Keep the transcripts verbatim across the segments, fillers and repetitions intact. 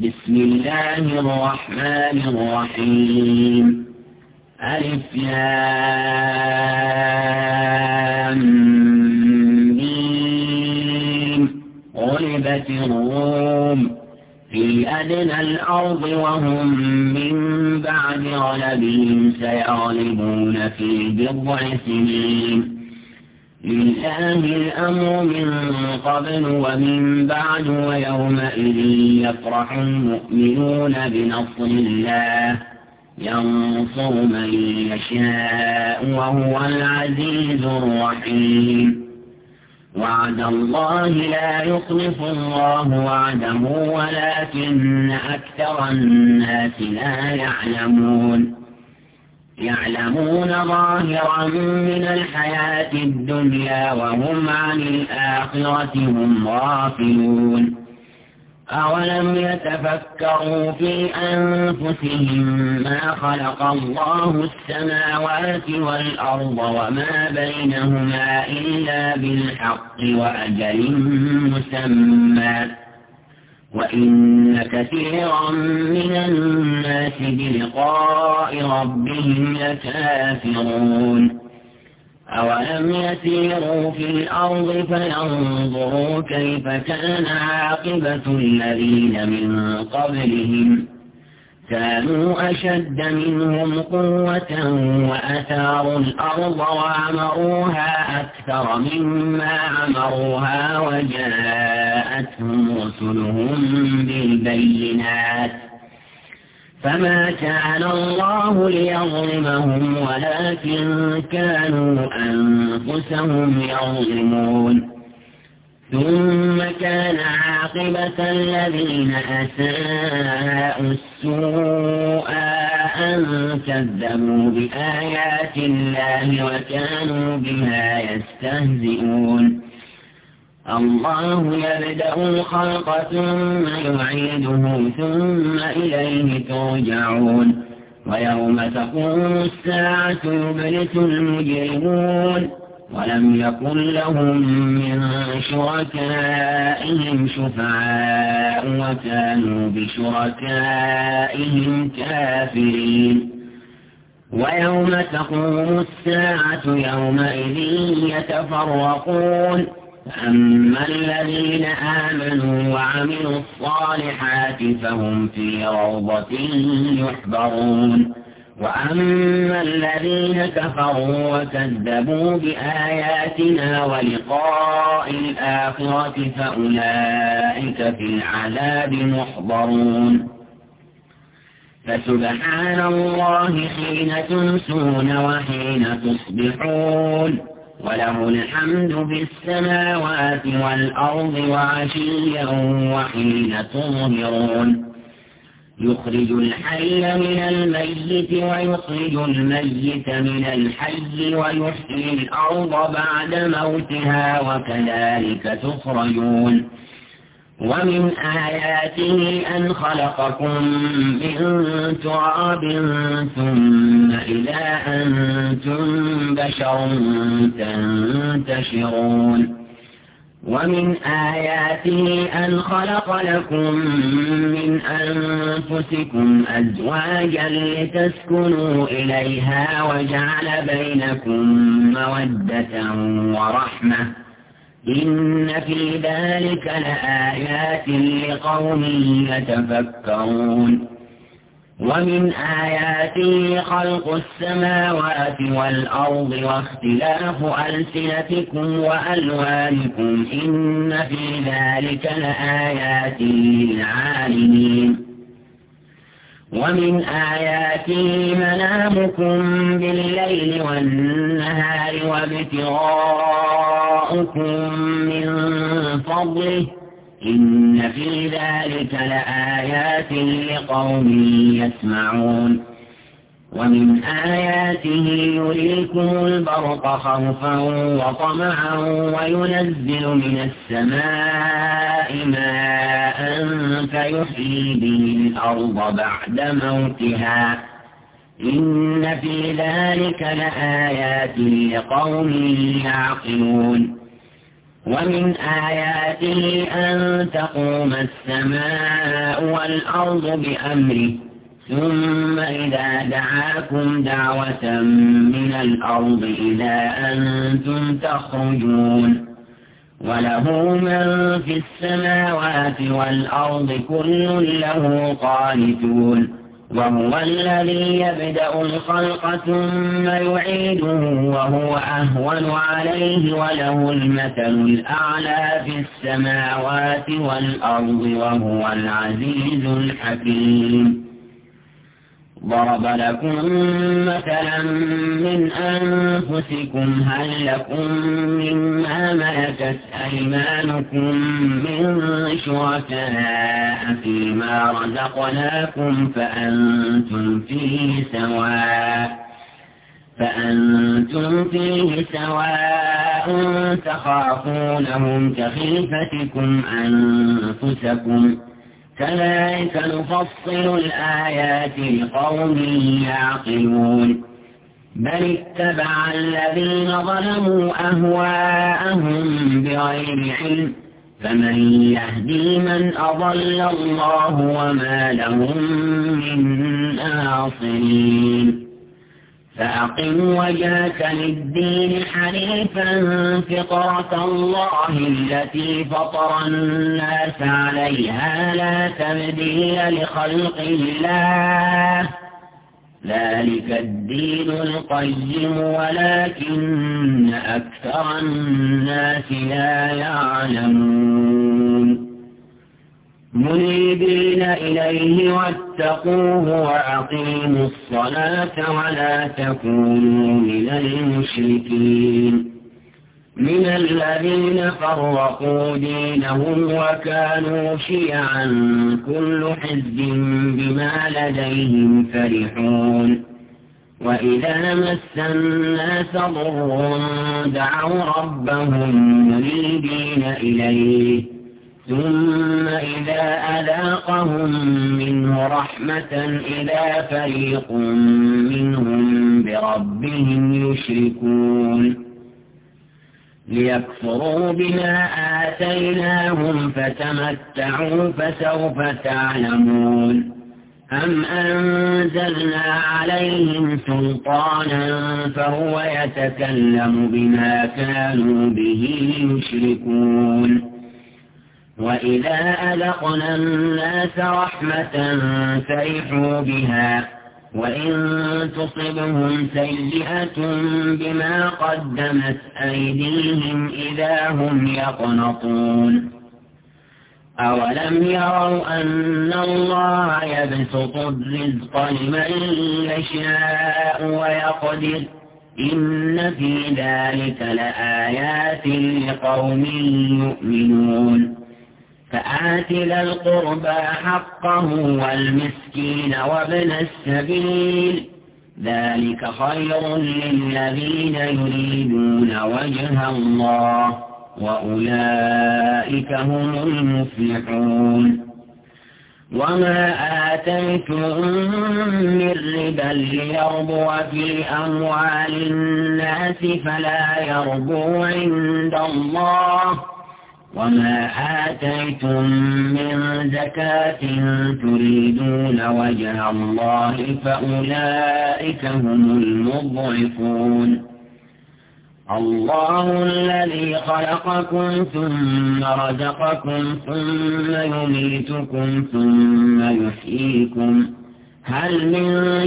بسم الله الرحمن الرحيم ألف لام ميم غلبت الروم في أدنى الأرض وهم من بعد غلبهم سيغلبون في بضع سنين لله الأمر من قبل ومن بعد ويومئذ يفرح المؤمنون بنصر الله ينصر من يشاء وهو العزيز الرحيم وعد الله لا يخلف الله وعده ولكن أكثر الناس لا يعلمون يعلمون ظاهرا من الحياة الدنيا وهم عن الآخرة هم غافلون أولم يتفكروا في أنفسهم ما خلق الله السماوات والأرض وما بينهما إلا بالحق وأجل مسمى وإن كثيرا من الناس بلقاء ربهم لكافرون أولم يسيروا في الأرض فينظروا كيف كان عاقبة الذين من قبلهم كانوا أشد منهم قوة وأثاروا الأرض وعمروها أكثر مما عمروها وجاءتهم رسلهم بالبينات فما كان الله ليظلمهم ولكن كانوا أنفسهم يظلمون ثم كان عاقبة الذين أساءوا السوء أن كذبوا بآيات الله وكانوا بها يستهزئون الله يبدأ الخلق ثم يعيده ثم إليه ترجعون ويوم تقوم الساعة يبلس المجرمون ولم يكن لهم من شركائهم شفعاء وكانوا بشركائهم كافرين ويوم تقوم الساعة يومئذ يتفرقون فأما الذين آمنوا وعملوا الصالحات فهم في روضة يحبرون وأما الذين كفروا وكذبوا بآياتنا ولقاء الآخرة فأولئك في العذاب محضرون فسبحان الله حين تمسون وحين تصبحون وله الحمد في السماوات والأرض وعشيا وحين تظهرون يخرج الحي من الميت ويخرج الميت من الحي ويحيي الأرض بعد موتها وكذلك تخرجون ومن آياته أن خلقكم من تراب ثم إذا أنتم بشر تنتشرون ومن آياته أن خلق لكم من أنفسكم أزواجا لتسكنوا إليها وجعل بينكم مودة ورحمة إن في ذلك لآيات لقوم يتفكرون ومن آياته خلق السماوات والأرض واختلاف ألسنتكم وألوانكم إن في ذلك لآيات للعالمين ومن آياته منامكم بالليل والنهار وابتغاؤكم من فضله إن في ذلك لآيات لقوم يسمعون ومن آياته يريكم البرق خوفا وطمعا وينزل من السماء ماء فيحيي به الأرض بعد موتها إن في ذلك لآيات لقوم يعقلون ومن آياته أن تقوم السماء والأرض بأمره ثم إذا دعاكم دعوة من الأرض إذا أنتم تخرجون وله من في السماوات والأرض كل له قانتون وهو الذي يبدأ الخلق ثم يعيده وهو أهون عليه وله المثل الأعلى في السماوات والأرض وهو العزيز الحكيم. ضرب لكم مثلا من أنفسكم هل لكم مما ملكت أيمانكم من شركاء فيما رزقناكم فأنتم فيه سواء فأنتم فيه سواء تخافونهم كخيفتكم أنفسكم كذلك نفصل الآيات لقوم يعقلون. بل اتبع الذين ظلموا أهواءهم بغير علم فمن يهدي من أضل الله وما لهم من ناصرين. فأقم وجهك للدين حنيفا فطرة الله التي فطر الناس عليها لا تبديل لخلق الله ذلك الدين القيم ولكن أكثر الناس لا يعلمون. منيبين إليه واتقوه وأقيموا الصلاة ولا تكونوا من المشركين من الذين فرقوا دينهم وكانوا شيعا كل حزب بما لديهم فرحون. وإذا مس الناس ضر دعوا ربهم منيبين إليه ثم إذا أذاقهم منه رحمة إذا فريق منهم بربهم يشركون ليكفروا بما آتيناهم فتمتعوا فسوف تعلمون. أم أنزلنا عليهم سلطانا فهو يتكلم بما كانوا به يشركون. وإذا أذقنا الناس رحمة فرحوا بها وإن تصبهم سيئة بما قدمت أيديهم إذا هم يقنطون. أولم يروا أن الله يبسط الرزق لمن يشاء ويقدر إن في ذلك لآيات لقوم يؤمنون. فآت ذا القربى حقه والمسكين وابن السبيل ذلك خير للذين يريدون وجه الله وأولئك هم المفلحون. وما آتيتم من ربا ليربو في أموال الناس فلا يربو عند الله وما آتيتم من زكاة تريدون وجه الله فأولئك هم المضعفون. الله الذي خلقكم ثم رزقكم ثم يميتكم ثم يحييكم هل من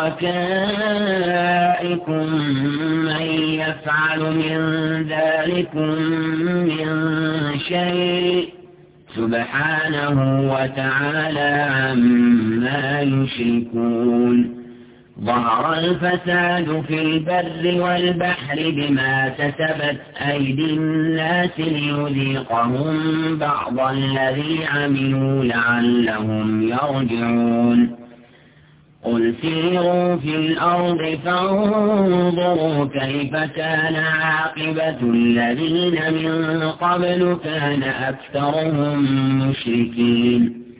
شركائكم من يفعل من ذلكم من شيء سبحانه وتعالى عما يشركون. ظهر الفساد في البر والبحر بما كسبت أيدي الناس ليذيقهم بعض الذي عملوا لعلهم يرجعون. قل سيروا في الأرض فانظروا كيف كان عاقبة الذين من قبل كان أكثرهم مشركين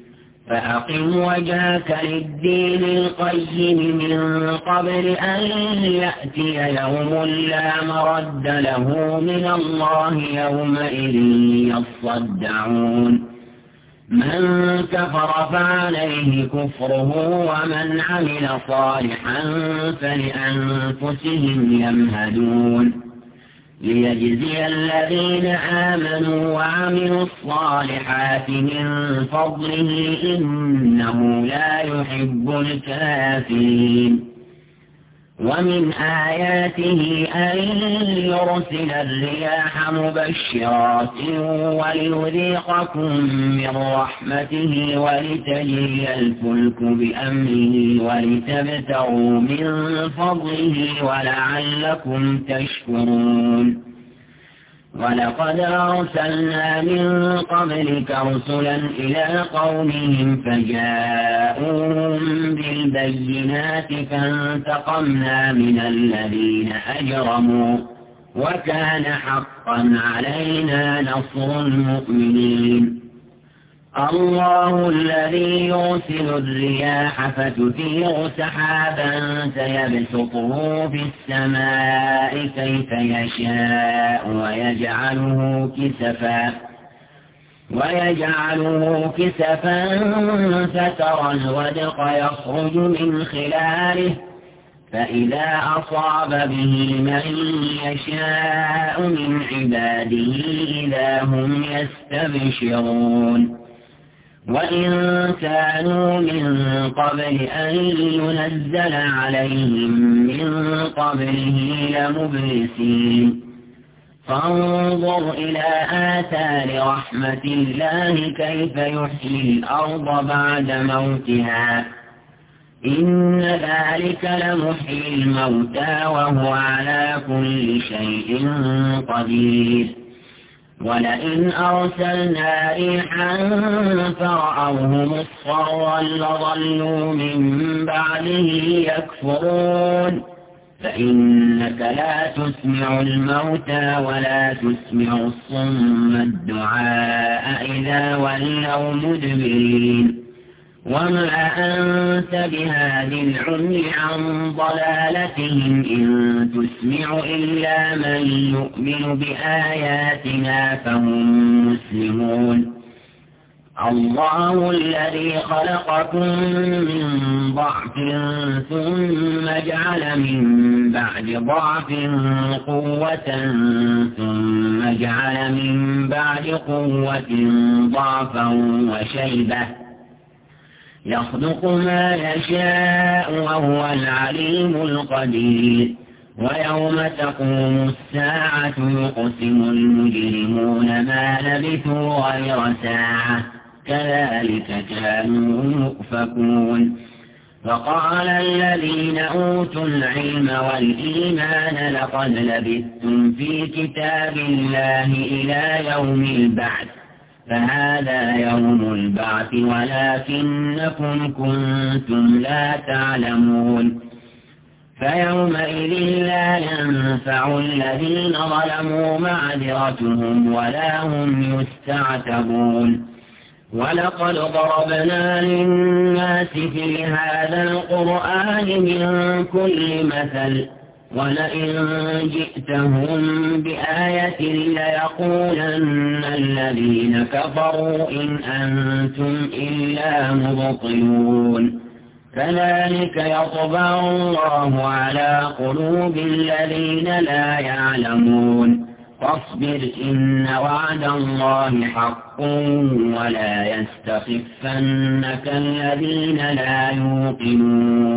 فأقم وجهك للدين القيم من قبل أن يأتي يوم لا مرد له من الله يومئذ يصدعون من كفر فعليه كفره ومن عمل صالحا فلأنفسهم يمهدون ليجزي الذين آمنوا وعملوا الصالحات من فضله إنه لا يحب الكافرين ومن آياته أن يرسل الرياح مبشرات وليذيقكم من رحمته ولتجري الفلك بأمره ولتبتغوا من فضله ولعلكم تشكرون ولقد أرسلنا من قبلك رسلا إلى قومهم فجاءوهم بالبينات فانتقمنا من الذين أجرموا وكان حقا علينا نصر المؤمنين الله الذي يرسل الرياح فتثير سحابا فيبسطه في السماء كيف يشاء ويجعله كسفا ويجعله كسفا فترى الودق يخرج من خلاله فإذا أصاب به من يشاء من عباده إذا هم يستبشرون وإن كانوا من قبل أن ينزل عليهم من قبله لمبلسين فانظر إلى آثار رحمة الله كيف يحيي الأرض بعد موتها إن ذلك لمحيي الموتى وهو على كل شيء قدير ولئن أرسلنا ريحا فرأوه مصفرا لظلوا من بعده يكفرون فإنك لا تسمع الموتى ولا تسمع الصم الدعاء إذا ولوا مدبرين وما أنت بهاد العمي عن ضلالتهم إن تسمع إلا من يؤمن بآياتنا فهم مسلمون الله الذي خلقكم من ضعف ثم جعل من بعد ضعف قوة ثم جعل من بعد قوة ضعفا وشيبة يخلق ما يشاء وهو العليم القدير ويوم تقوم الساعة يقسم المجرمون ما لبثوا غير ساعة كذلك كانوا يؤفكون وقال الذين أوتوا العلم والإيمان لقد لبثتم في كتاب الله إلى يوم البعث فهذا يوم البعث ولكنكم كنتم لا تعلمون فيومئذ لا ينفع الذين ظلموا معذرتهم ولا هم يستعتبون ولقد ضربنا للناس في هذا القرآن من كل مثل ولئن جئتهم بآية ليقولن الذين كفروا إن أنتم إلا مبطلون كذلك يطبع الله على قلوب الذين لا يعلمون فاصبر إن وعد الله حق ولا يستخفنك الذين لا يوقنون